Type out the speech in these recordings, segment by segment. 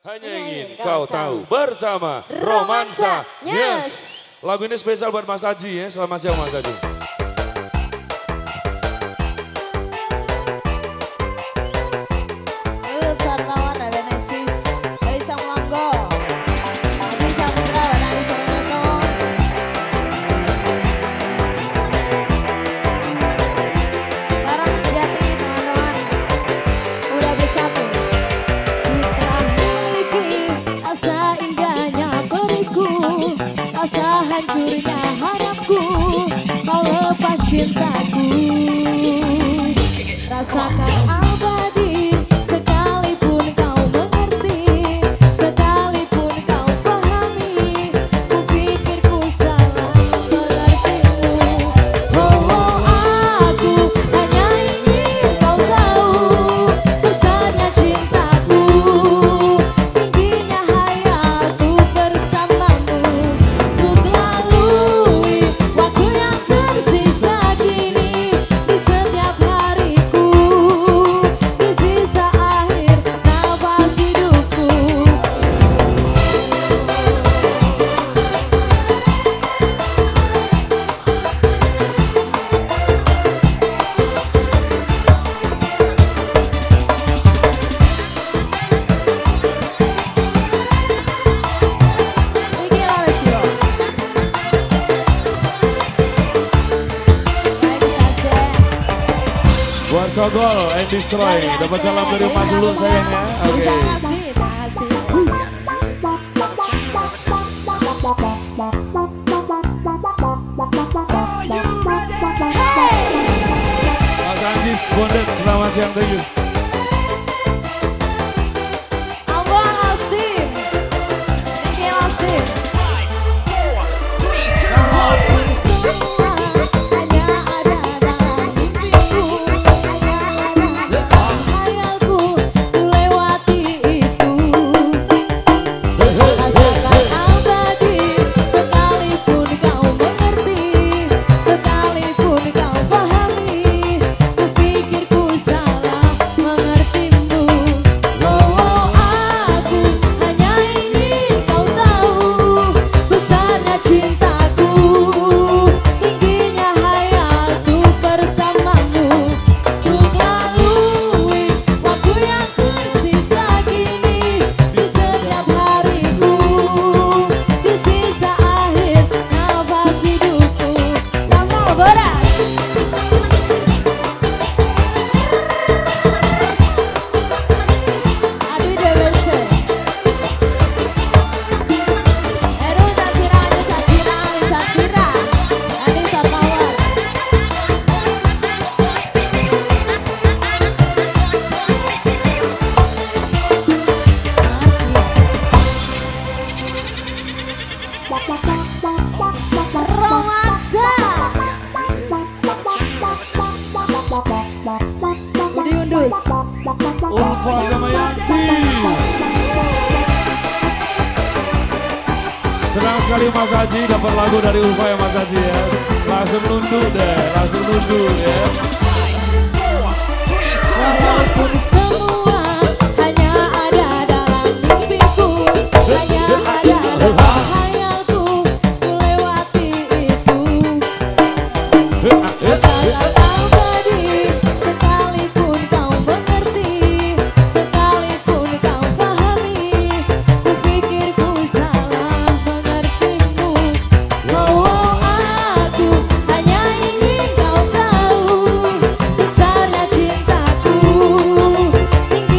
Hanya ingin kau tahu bersama Romansa Yes. Lagu ini spesial buat Mas Aji ya. Selamat siang Mas Aji. Hancurnya harapku, kau lepas cintaku. Rasakan abadi, sekalipun kau mengerti, sekalipun kau pahami, ku pikir ku salah mengertimu. Oh, oh, aku hanya ingin kau tahu besarnya cintaku, tingginya hayalku bersamamu. Buat Sogol and Destroy, dapat salam dari Mas Lulu sayangnya. Oke. Mas Anjis Bondet, selamat siang to you. Ulfa Gamayanti. Senang sekali Mas Haji dapat lagu dari Ulfa ya Mas Haji ya. Langsung nunduk deh, langsung nunduk ya. Walaupun semua hanya ada dalam mimpiku, hanya ada dalam hayalku, ku lewati itu. Rasakan abadi, sekalipun kau mengerti, sekalipun kau pahami, ku pikir ku salah mengertimu. Oh, oh, aku hanya ingin kau tahu besarnya cintaku, tinggi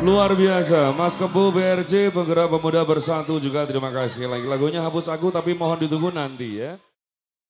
Luar biasa, Mas Kebu BRC Penggerak Pemuda Bersatu juga terima kasih. Lagi lagunya Hapus Aku tapi mohon ditunggu nanti ya.